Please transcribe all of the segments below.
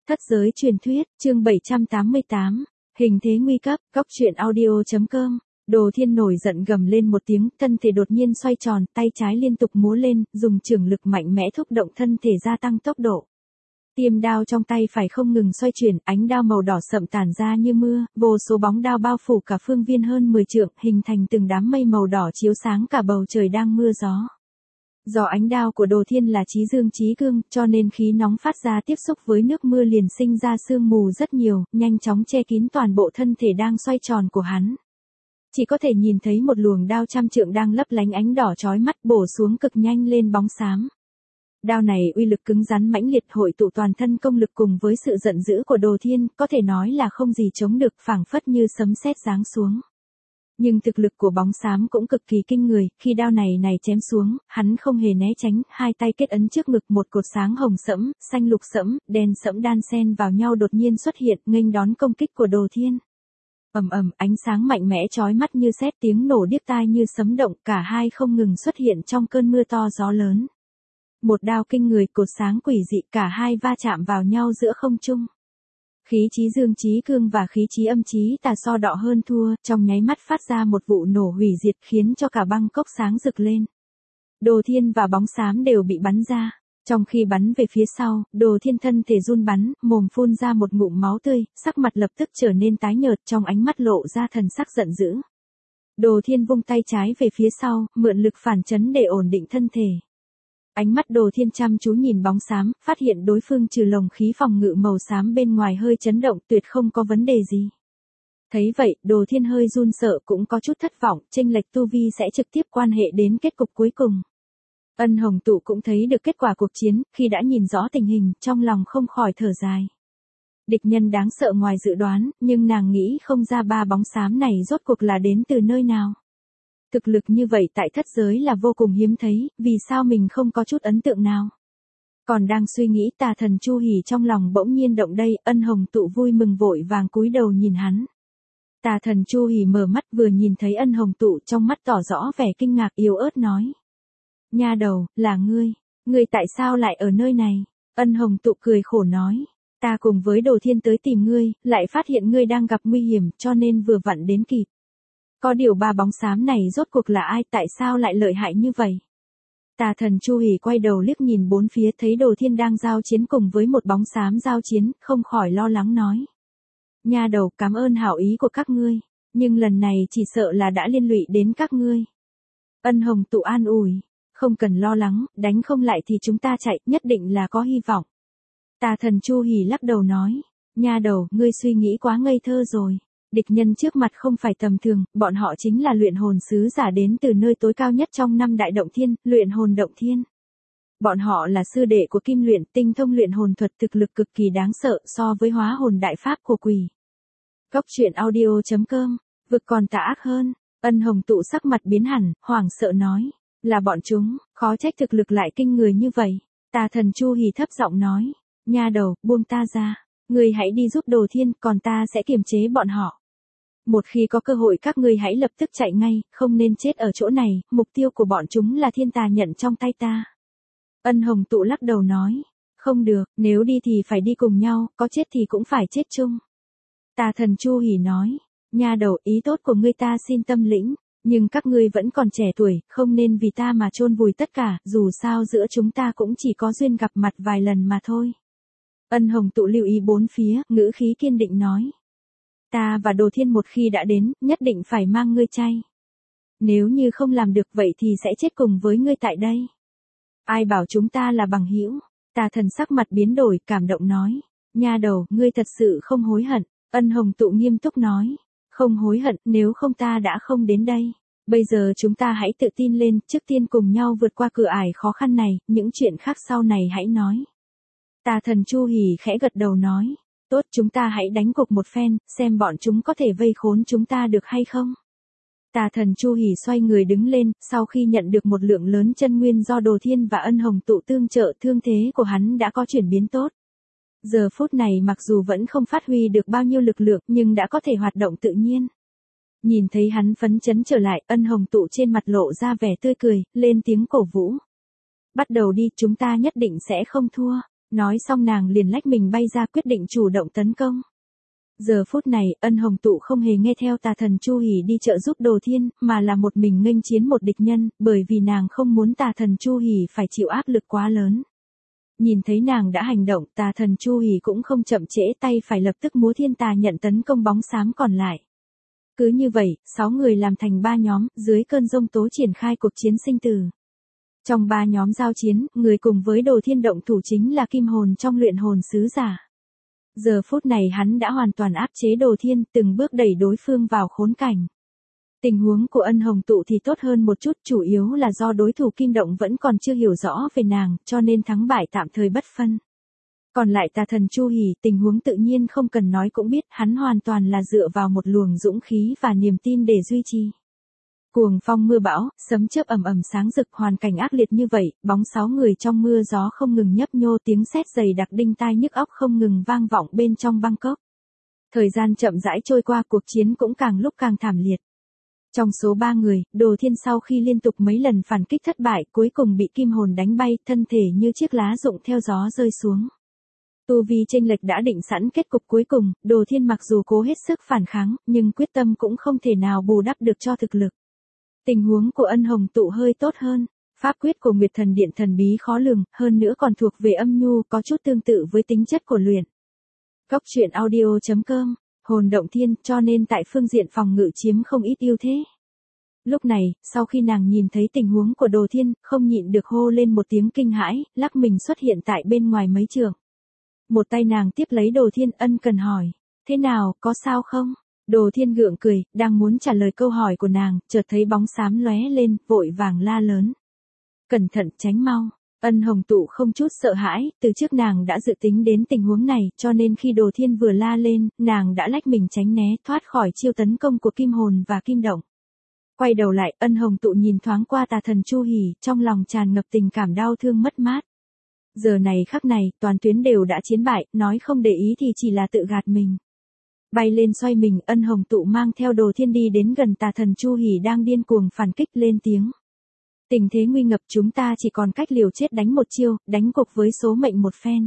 Thất giới truyền thuyết, chương 788, hình thế nguy cấp, góc truyện audio.com. Đồ Thiên nổi giận gầm lên một tiếng, thân thể đột nhiên xoay tròn, tay trái liên tục múa lên, dùng chưởng lực mạnh mẽ thúc động thân thể gia tăng tốc độ. Tiêm đao trong tay phải không ngừng xoay chuyển, ánh đao màu đỏ sậm tản ra như mưa, vô số bóng đao bao phủ cả phương viên hơn 10 trượng, hình thành từng đám mây màu đỏ chiếu sáng cả bầu trời đang mưa gió. Do ánh đao của Đồ Thiên là chí dương chí cương, cho nên khí nóng phát ra tiếp xúc với nước mưa liền sinh ra sương mù rất nhiều, nhanh chóng che kín toàn bộ thân thể đang xoay tròn của hắn. Chỉ có thể nhìn thấy một luồng đao trăm trượng đang lấp lánh ánh đỏ chói mắt bổ xuống cực nhanh lên bóng xám. Đao này uy lực cứng rắn mãnh liệt hội tụ toàn thân công lực cùng với sự giận dữ của Đồ Thiên, có thể nói là không gì chống được, phảng phất như sấm sét giáng xuống. Nhưng thực lực của bóng xám cũng cực kỳ kinh người, khi đao này chém xuống, hắn không hề né tránh, hai tay kết ấn trước ngực, một cột sáng hồng sẫm, xanh lục sẫm, đen sẫm đan xen vào nhau đột nhiên xuất hiện, nghênh đón công kích của Đồ Thiên. Ầm ầm, ánh sáng mạnh mẽ chói mắt như sét, tiếng nổ điếc tai như sấm động, cả hai không ngừng xuất hiện trong cơn mưa to gió lớn. Một đao kinh người, cột sáng quỷ dị, cả hai va chạm vào nhau giữa không trung. Khí chí dương chí cương và khí chí âm chí tà so đọ hơn thua, trong nháy mắt phát ra một vụ nổ hủy diệt khiến cho cả băng cốc sáng rực lên. Đồ Thiên và bóng xám đều bị bắn ra. Trong khi bắn về phía sau, Đồ Thiên thân thể run bắn, mồm phun ra một ngụm máu tươi, sắc mặt lập tức trở nên tái nhợt, trong ánh mắt lộ ra thần sắc giận dữ. Đồ Thiên vung tay trái về phía sau, mượn lực phản chấn để ổn định thân thể. Ánh mắt Đồ Thiên chăm chú nhìn bóng xám, phát hiện đối phương trừ lồng khí phòng ngự màu xám bên ngoài hơi chấn động, tuyệt không có vấn đề gì. Thấy vậy, Đồ Thiên hơi run sợ, cũng có chút thất vọng, chênh lệch tu vi sẽ trực tiếp quan hệ đến kết cục cuối cùng. Ân Hồng Tụ cũng thấy được kết quả cuộc chiến, khi đã nhìn rõ tình hình, trong lòng không khỏi thở dài. Địch nhân đáng sợ ngoài dự đoán, nhưng nàng nghĩ không ra ba bóng xám này rốt cuộc là đến từ nơi nào. Thực lực như vậy tại thất giới là vô cùng hiếm thấy, vì sao mình không có chút ấn tượng nào. Còn đang suy nghĩ, Tà Thần Chu Hỉ trong lòng bỗng nhiên động đây, Ân Hồng Tụ vui mừng vội vàng cúi đầu nhìn hắn. Tà Thần Chu Hỉ mở mắt vừa nhìn thấy Ân Hồng Tụ, trong mắt tỏ rõ vẻ kinh ngạc yếu ớt nói. Nha đầu, là ngươi tại sao lại ở nơi này? Ân Hồng Tụ cười khổ nói. Ta cùng với Đồ Thiên tới tìm ngươi, lại phát hiện ngươi đang gặp nguy hiểm, cho nên vừa vặn đến kịp. Có điều ba bóng xám này rốt cuộc là ai, tại sao lại lợi hại như vậy? Tà Thần Chu Hỉ quay đầu liếc nhìn bốn phía, thấy Đồ Thiên đang giao chiến cùng với một bóng xám giao chiến, không khỏi lo lắng nói. Nha đầu, cảm ơn hảo ý của các ngươi, nhưng lần này chỉ sợ là đã liên lụy đến các ngươi. Ân Hồng Tụ an ủi. Không cần lo lắng, đánh không lại thì chúng ta chạy, nhất định là có hy vọng. Tà Thần Chu Hỉ lắc đầu nói. Nha đầu, ngươi suy nghĩ quá ngây thơ rồi. Địch nhân trước mặt không phải tầm thường, bọn họ chính là luyện hồn sứ giả đến từ nơi tối cao nhất trong năm đại động thiên, luyện hồn động thiên. Bọn họ là sư đệ của Kim Luyện, tinh thông luyện hồn thuật, thực lực cực kỳ đáng sợ so với hóa hồn đại pháp của quỷ. Góc truyện audio.com, vực còn tà ác hơn. Ân Hồng Tụ sắc mặt biến hẳn, hoảng sợ nói. Là bọn chúng, khó trách thực lực lại kinh người như vậy. Tà Thần Chu Hỉ thấp giọng nói. Nha đầu, buông ta ra. Ngươi hãy đi giúp Đồ Thiên, còn ta sẽ kiềm chế bọn họ. Một khi có cơ hội các ngươi hãy lập tức chạy ngay, không nên chết ở chỗ này, mục tiêu của bọn chúng là thiên tà nhận trong tay ta. Ân Hồng Tụ lắc đầu nói. Không được, nếu đi thì phải đi cùng nhau, có chết thì cũng phải chết chung. Tà Thần Chu Hỉ nói. Nha đầu, ý tốt của ngươi ta xin tâm lĩnh. Nhưng các ngươi vẫn còn trẻ tuổi, không nên vì ta mà chôn vùi tất cả, dù sao giữa chúng ta cũng chỉ có duyên gặp mặt vài lần mà thôi. Ân Hồng Tụ lưu ý bốn phía, ngữ khí kiên định nói. Ta và Đồ Thiên một khi đã đến, nhất định phải mang ngươi chay. Nếu như không làm được vậy thì sẽ chết cùng với ngươi tại đây. Ai bảo chúng ta là bằng hữu? Tà Thần sắc mặt biến đổi, cảm động nói. Nha đầu, ngươi thật sự không hối hận. Ân Hồng Tụ nghiêm túc nói. Không hối hận, nếu không ta đã không đến đây. Bây giờ chúng ta hãy tự tin lên, trước tiên cùng nhau vượt qua cửa ải khó khăn này, những chuyện khác sau này hãy nói. Tà Thần Chu Hỉ khẽ gật đầu nói. Tốt, chúng ta hãy đánh cuộc một phen, xem bọn chúng có thể vây khốn chúng ta được hay không. Tà Thần Chu Hỉ xoay người đứng lên, sau khi nhận được một lượng lớn chân nguyên do Đồ Thiên và Ân Hồng Tụ tương trợ, thương thế của hắn đã có chuyển biến tốt. Giờ phút này mặc dù vẫn không phát huy được bao nhiêu lực lượng, nhưng đã có thể hoạt động tự nhiên. Nhìn thấy hắn phấn chấn trở lại, Ân Hồng Tụ trên mặt lộ ra vẻ tươi cười, lên tiếng cổ vũ. Bắt đầu đi, chúng ta nhất định sẽ không thua. Nói xong nàng liền lách mình bay ra quyết định chủ động tấn công. Giờ phút này, Ân Hồng Tụ không hề nghe theo tà thần Chu Hỉ đi trợ giúp Đồ Thiên, mà là một mình nghênh chiến một địch nhân, bởi vì nàng không muốn tà thần Chu Hỉ phải chịu áp lực quá lớn. Nhìn thấy nàng đã hành động, tà thần Chu Hỉ cũng không chậm trễ tay phải lập tức múa thiên tà nhận tấn công bóng xám còn lại. Cứ như vậy, 6 người làm thành 3 nhóm, dưới cơn giông tố triển khai cuộc chiến sinh tử. Trong 3 nhóm giao chiến, người cùng với Đồ Thiên động thủ chính là Kim Hồn trong luyện hồn sứ giả. Giờ phút này hắn đã hoàn toàn áp chế Đồ Thiên, từng bước đẩy đối phương vào khốn cảnh. Tình huống của Ân Hồng Tụ thì tốt hơn một chút, chủ yếu là do đối thủ Kim Động vẫn còn chưa hiểu rõ về nàng, cho nên thắng bại tạm thời bất phân. Còn lại tà thần Chu Hỉ, tình huống tự nhiên không cần nói cũng biết, hắn hoàn toàn là dựa vào một luồng dũng khí và niềm tin để duy trì. Cuồng phong mưa bão, sấm chớp ầm ầm sáng rực, hoàn cảnh ác liệt như vậy, bóng 6 người trong mưa gió không ngừng nhấp nhô, tiếng sét dày đặc đinh tai nhức óc không ngừng vang vọng bên trong Bangkok. Thời gian chậm rãi trôi qua, cuộc chiến cũng càng lúc càng thảm liệt. Trong số 3 người, Đồ Thiên sau khi liên tục mấy lần phản kích thất bại, cuối cùng bị Kim Hồn đánh bay, thân thể như chiếc lá rụng theo gió rơi xuống. Tu vi chênh lệch đã định sẵn kết cục cuối cùng, Đồ Thiên mặc dù cố hết sức phản kháng, nhưng quyết tâm cũng không thể nào bù đắp được cho thực lực. Tình huống của Ân Hồng Tụ hơi tốt hơn, pháp quyết của Nguyệt Thần Điện thần bí khó lường, hơn nữa còn thuộc về âm nhu, có chút tương tự với tính chất của luyện. Cốc truyện audio.com, hồn động thiên, cho nên tại phương diện phòng ngự chiếm không ít ưu thế. Lúc này, sau khi nàng nhìn thấy tình huống của Đồ Thiên, không nhịn được hô lên một tiếng kinh hãi, lắc mình xuất hiện tại bên ngoài mấy trượng. Một tay nàng tiếp lấy Đồ Thiên, ân cần hỏi, thế nào, có sao không? Đồ Thiên gượng cười, đang muốn trả lời câu hỏi của nàng, chợt thấy bóng xám lóe lên, vội vàng la lớn. Cẩn thận, tránh mau. Ân Hồng Tụ không chút sợ hãi, từ trước nàng đã dự tính đến tình huống này, cho nên khi Đồ Thiên vừa la lên, nàng đã lách mình tránh né, thoát khỏi chiêu tấn công của Kim Hồn và Kim Động. Quay đầu lại, Ân Hồng Tụ nhìn thoáng qua tà thần Chu Hỉ, trong lòng tràn ngập tình cảm đau thương mất mát. Giờ này khắc này, toàn tuyến đều đã chiến bại, nói không để ý thì chỉ là tự gạt mình. Bay lên xoay mình, Ân Hồng Tụ mang theo Đồ Thiên đi đến gần tà thần Chu Hỉ đang điên cuồng phản kích, lên tiếng. Tình thế nguy ngập, chúng ta chỉ còn cách liều chết đánh một chiêu, đánh cuộc với số mệnh một phen.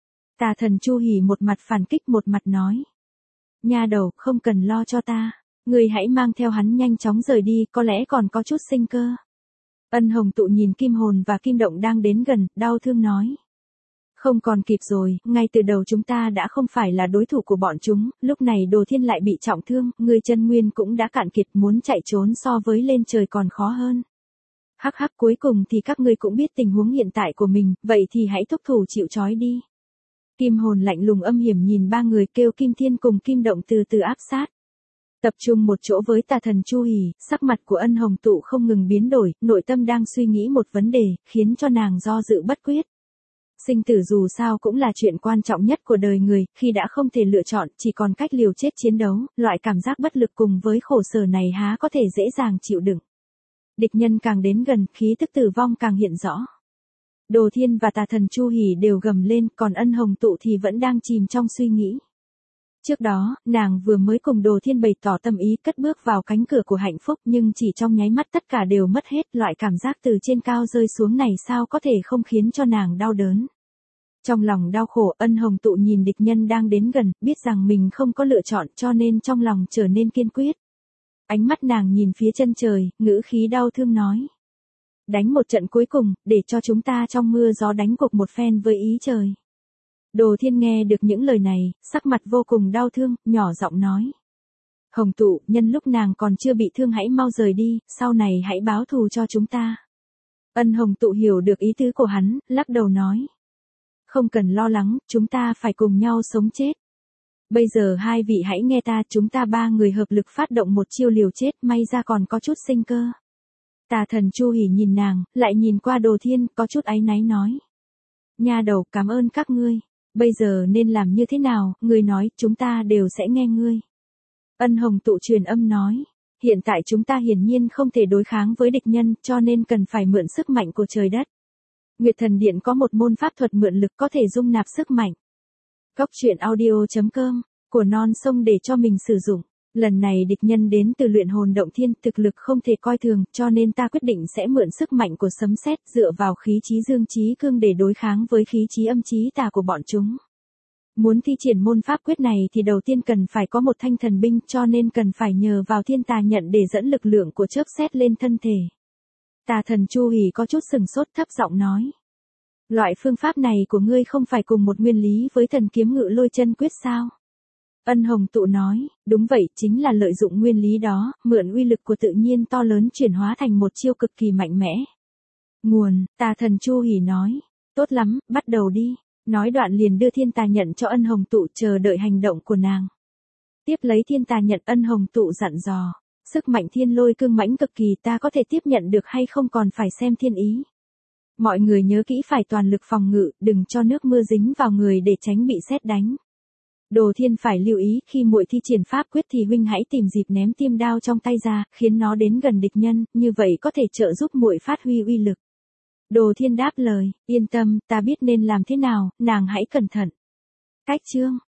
Tà thần Chu Hỉ một mặt phản kích một mặt nói. Nha đầu, không cần lo cho ta. Người hãy mang theo hắn nhanh chóng rời đi, có lẽ còn có chút sinh cơ. Ân Hồng Tụ nhìn Kim Hồn và Kim Động đang đến gần, đau thương nói. Không còn kịp rồi, ngay từ đầu chúng ta đã không phải là đối thủ của bọn chúng, lúc này Đồ Thiên lại bị trọng thương, người chân nguyên cũng đã cạn kiệt, muốn chạy trốn so với lên trời còn khó hơn. Hắc hắc, cuối cùng thì các ngươi cũng biết tình huống hiện tại của mình, vậy thì hãy thúc thủ chịu trói đi. Kim Hồn lạnh lùng âm hiểm nhìn 3 người, kêu Kim Thiên cùng Kim Động từ từ áp sát. Tập trung một chỗ với tà thần Chu Hỉ, sắc mặt của Ân Hồng Tụ không ngừng biến đổi, nội tâm đang suy nghĩ một vấn đề, khiến cho nàng do dự bất quyết. Sinh tử dù sao cũng là chuyện quan trọng nhất của đời người, khi đã không thể lựa chọn, chỉ còn cách liều chết chiến đấu, loại cảm giác bất lực cùng với khổ sở này há có thể dễ dàng chịu đựng. Địch nhân càng đến gần, khí tức tử vong càng hiện rõ. Đồ Thiên và tà thần Chu Hỉ đều gầm lên, còn Ân Hồng Tụ thì vẫn đang chìm trong suy nghĩ. Trước đó, nàng vừa mới cùng Đồ Thiên bày tỏ tâm ý cất bước vào cánh cửa của hạnh phúc, nhưng chỉ trong nháy mắt tất cả đều mất hết, loại cảm giác từ trên cao rơi xuống này sao có thể không khiến cho nàng đau đớn. Trong lòng đau khổ, Ân Hồng Tụ nhìn địch nhân đang đến gần, biết rằng mình không có lựa chọn, cho nên trong lòng trở nên kiên quyết. Ánh mắt nàng nhìn phía chân trời, ngữ khí đau thương nói. Đánh một trận cuối cùng, để cho chúng ta trong mưa gió đánh cuộc một phen với ý trời. Đồ Thiên nghe được những lời này, sắc mặt vô cùng đau thương, nhỏ giọng nói. Hồng Tụ, nhân lúc nàng còn chưa bị thương hãy mau rời đi, sau này hãy báo thù cho chúng ta. Ân Hồng Tụ hiểu được ý tứ của hắn, lắc đầu nói. Không cần lo lắng, chúng ta phải cùng nhau sống chết. Bây giờ hai vị hãy nghe ta, chúng ta 3 người hợp lực phát động một chiêu liều chết, may ra còn có chút sinh cơ. Tà thần Chu Hỉ nhìn nàng, lại nhìn qua Đồ Thiên, có chút áy náy nói. Nha đầu, cảm ơn các ngươi. Bây giờ nên làm như thế nào, ngươi nói, chúng ta đều sẽ nghe ngươi. Ân Hồng Tụ truyền âm nói. Hiện tại chúng ta hiển nhiên không thể đối kháng với địch nhân, cho nên cần phải mượn sức mạnh của trời đất. Nguyệt Thần Điện có một môn pháp thuật mượn lực có thể dung nạp sức mạnh. Cốc truyện audio.com, của non sông để cho mình sử dụng. Lần này địch nhân đến từ luyện hồn động thiên, thực lực không thể coi thường, cho nên ta quyết định sẽ mượn sức mạnh của sấm sét, dựa vào khí chí dương chí cương để đối kháng với khí chí âm chí tà của bọn chúng. Muốn thi triển môn pháp quyết này thì đầu tiên cần phải có một thanh thần binh, cho nên cần phải nhờ vào thiên tà nhận để dẫn lực lượng của chớp sét lên thân thể. Tà thần Chu Hỉ có chút sừng sốt, thấp giọng nói. Loại phương pháp này của ngươi không phải cùng một nguyên lý với thần kiếm ngự lôi chân quyết sao? Ân Hồng Tụ nói, đúng vậy, chính là lợi dụng nguyên lý đó, mượn uy lực của tự nhiên to lớn chuyển hóa thành một chiêu cực kỳ mạnh mẽ. Nguồn, tà thần Chu Hỉ nói, tốt lắm, bắt đầu đi. Nói đoạn liền đưa thiên tà nhận cho Ân Hồng Tụ, chờ đợi hành động của nàng. Tiếp lấy thiên tà nhận, Ân Hồng Tụ dặn dò, sức mạnh thiên lôi cương mãnh cực kỳ, ta có thể tiếp nhận được hay không còn phải xem thiên ý. Mọi người nhớ kỹ phải toàn lực phòng ngự, đừng cho nước mưa dính vào người để tránh bị sét đánh. Đồ Thiên phải lưu ý, khi muội thi triển pháp quyết thì huynh hãy tìm dịp ném tiêm đao trong tay ra, khiến nó đến gần địch nhân, như vậy có thể trợ giúp muội phát huy uy lực. Đồ Thiên đáp lời, yên tâm, ta biết nên làm thế nào, nàng hãy cẩn thận. Cách chương